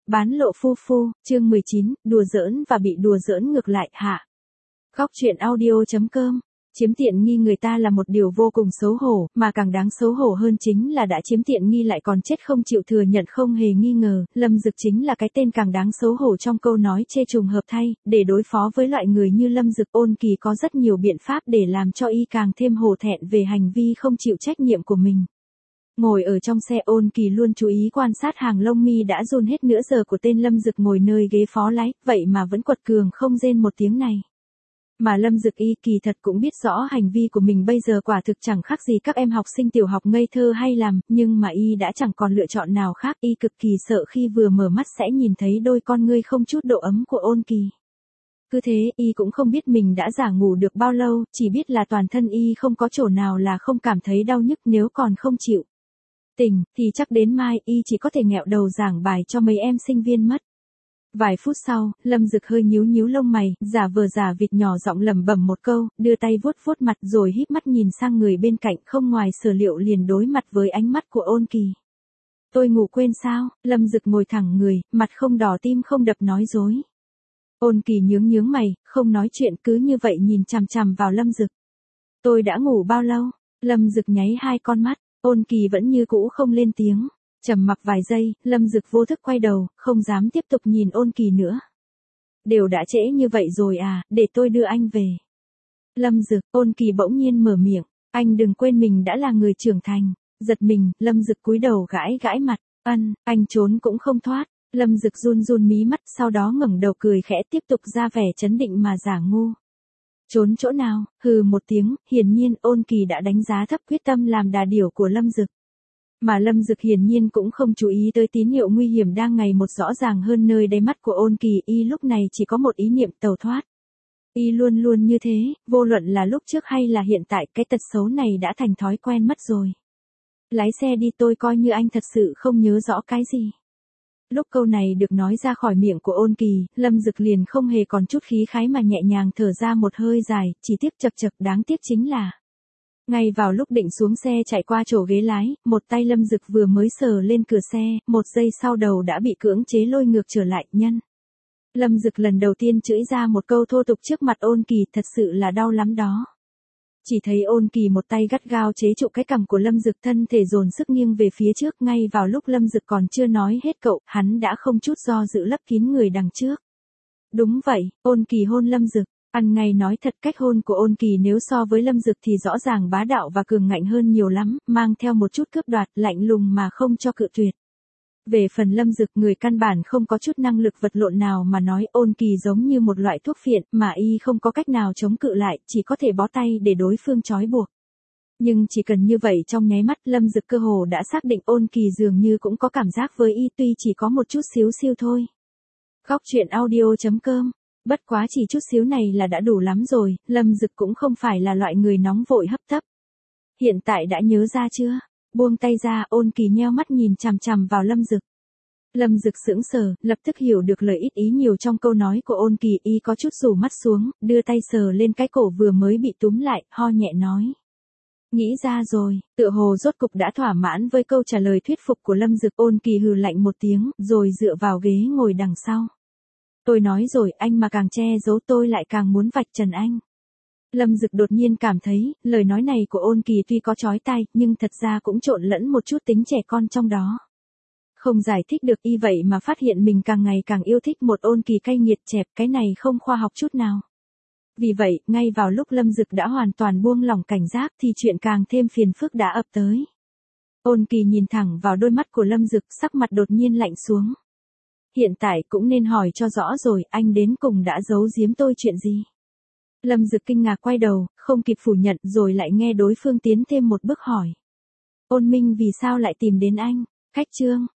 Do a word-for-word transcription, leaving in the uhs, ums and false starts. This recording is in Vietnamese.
Bán lộ phu phu, chương mười chín, đùa giỡn và bị đùa giỡn ngược lại hạ. Góc truyện audio.com. Chiếm tiện nghi người ta là một điều vô cùng xấu hổ, mà càng đáng xấu hổ hơn chính là đã chiếm tiện nghi lại còn chết không chịu thừa nhận không hề nghi ngờ. Lâm Dực chính là cái tên càng đáng xấu hổ trong câu nói chê trùng hợp thay. Để đối phó với loại người như Lâm Dực, Ôn Kỳ có rất nhiều biện pháp để làm cho y càng thêm hổ thẹn về hành vi không chịu trách nhiệm của mình. Ngồi ở trong xe, Ôn Kỳ luôn chú ý quan sát hàng lông mi đã run hết nửa giờ của tên Lâm Dực ngồi nơi ghế phó lái, vậy mà vẫn quật cường không rên một tiếng này. Mà Lâm Dực y kỳ thật cũng biết rõ hành vi của mình bây giờ quả thực chẳng khác gì các em học sinh tiểu học ngây thơ hay làm, nhưng mà y đã chẳng còn lựa chọn nào khác. Y cực kỳ sợ khi vừa mở mắt sẽ nhìn thấy đôi con ngươi không chút độ ấm của Ôn Kỳ. Cứ thế, y cũng không biết mình đã giả ngủ được bao lâu, chỉ biết là toàn thân y không có chỗ nào là không cảm thấy đau nhức, nếu còn không chịu tỉnh, thì chắc đến mai, y chỉ có thể nghẹo đầu giảng bài cho mấy em sinh viên mất. Vài phút sau, Lâm Dực hơi nhíu nhíu lông mày, giả vờ giả vịt nhỏ giọng lẩm bẩm một câu, đưa tay vuốt vuốt mặt rồi híp mắt nhìn sang người bên cạnh, không ngoài sở liệu liền đối mặt với ánh mắt của Ôn Kỳ. Tôi ngủ quên sao? Lâm Dực ngồi thẳng người, mặt không đỏ tim không đập nói dối. Ôn Kỳ nhướng nhướng mày, không nói chuyện, cứ như vậy nhìn chằm chằm vào Lâm Dực. Tôi đã ngủ bao lâu? Lâm Dực nháy hai con mắt. Ôn Kỳ vẫn như cũ không lên tiếng. Trầm mặc vài giây, Lâm Dực vô thức quay đầu, không dám tiếp tục nhìn Ôn Kỳ nữa. Đều đã trễ như vậy rồi à, để tôi đưa anh về. Lâm Dực, Ôn Kỳ bỗng nhiên mở miệng, anh đừng quên mình đã là người trưởng thành. Giật mình, Lâm Dực cúi đầu gãi gãi mặt, ân, anh trốn cũng không thoát. Lâm Dực run run mí mắt, sau đó ngẩng đầu cười khẽ tiếp tục ra vẻ trấn định mà giả ngu. Trốn chỗ nào? Hừ một tiếng, hiển nhiên Ôn Kỳ đã đánh giá thấp quyết tâm làm đà điểu của Lâm Dực. Mà Lâm Dực hiển nhiên cũng không chú ý tới tín hiệu nguy hiểm đang ngày một rõ ràng hơn nơi đáy mắt của Ôn Kỳ, y lúc này chỉ có một ý niệm tẩu thoát. Y luôn luôn như thế, vô luận là lúc trước hay là hiện tại, cái tật xấu này đã thành thói quen mất rồi. Lái xe đi, tôi coi như anh thật sự không nhớ rõ cái gì. Lúc câu này được nói ra khỏi miệng của Ôn Kỳ, Lâm Dực liền không hề còn chút khí khái mà nhẹ nhàng thở ra một hơi dài, chỉ tiếc chật chật đáng tiếc chính là. Ngay vào lúc định xuống xe chạy qua chỗ ghế lái, một tay Lâm Dực vừa mới sờ lên cửa xe, một giây sau đầu đã bị cưỡng chế lôi ngược trở lại, nhân. Lâm Dực lần đầu tiên chửi ra một câu thô tục trước mặt Ôn Kỳ, thật sự là đau lắm đó. Chỉ thấy Ôn Kỳ một tay gắt gao chế trụ cái cằm của Lâm Dực, thân thể dồn sức nghiêng về phía trước, ngay vào lúc Lâm Dực còn chưa nói hết cậu, hắn đã không chút do dự lấp kín người đằng trước. Đúng vậy, Ôn Kỳ hôn Lâm Dực. Ăn ngay nói thật, cách hôn của Ôn Kỳ nếu so với Lâm Dực thì rõ ràng bá đạo và cường ngạnh hơn nhiều lắm, mang theo một chút cướp đoạt, lạnh lùng mà không cho cự tuyệt. Về phần Lâm Dực, người căn bản không có chút năng lực vật lộn nào mà nói, Ôn Kỳ giống như một loại thuốc phiện, mà y không có cách nào chống cự lại, chỉ có thể bó tay để đối phương trói buộc. Nhưng chỉ cần như vậy trong nháy mắt, Lâm Dực cơ hồ đã xác định Ôn Kỳ dường như cũng có cảm giác với y, tuy chỉ có một chút xíu siêu thôi. Góc truyện audio.com. Bất quá chỉ chút xíu này là đã đủ lắm rồi, Lâm Dực cũng không phải là loại người nóng vội hấp tấp. Hiện tại đã nhớ ra chưa? Buông tay ra, Ôn Kỳ nheo mắt nhìn chằm chằm vào Lâm Dực. Lâm Dực sững sờ, lập tức hiểu được lời ít ý nhiều trong câu nói của Ôn Kỳ, y có chút rủ mắt xuống, đưa tay sờ lên cái cổ vừa mới bị túm lại, ho nhẹ nói. Nghĩ ra rồi, tựa hồ rốt cục đã thỏa mãn với câu trả lời thuyết phục của Lâm Dực. Ôn Kỳ hừ lạnh một tiếng, rồi dựa vào ghế ngồi đằng sau. Tôi nói rồi, anh mà càng che giấu tôi lại càng muốn vạch trần anh. Lâm Dực đột nhiên cảm thấy, lời nói này của Ôn Kỳ tuy có chói tai, nhưng thật ra cũng trộn lẫn một chút tính trẻ con trong đó. Không giải thích được, y vậy mà phát hiện mình càng ngày càng yêu thích một Ôn Kỳ cay nghiệt chẹp, cái này không khoa học chút nào. Vì vậy, ngay vào lúc Lâm Dực đã hoàn toàn buông lỏng cảnh giác thì chuyện càng thêm phiền phức đã ập tới. Ôn Kỳ nhìn thẳng vào đôi mắt của Lâm Dực, sắc mặt đột nhiên lạnh xuống. Hiện tại cũng nên hỏi cho rõ rồi, anh đến cùng đã giấu giếm tôi chuyện gì? Lâm Dực kinh ngạc quay đầu, không kịp phủ nhận, rồi lại nghe đối phương tiến thêm một bước hỏi. Ôn Minh vì sao lại tìm đến anh? Khách trương,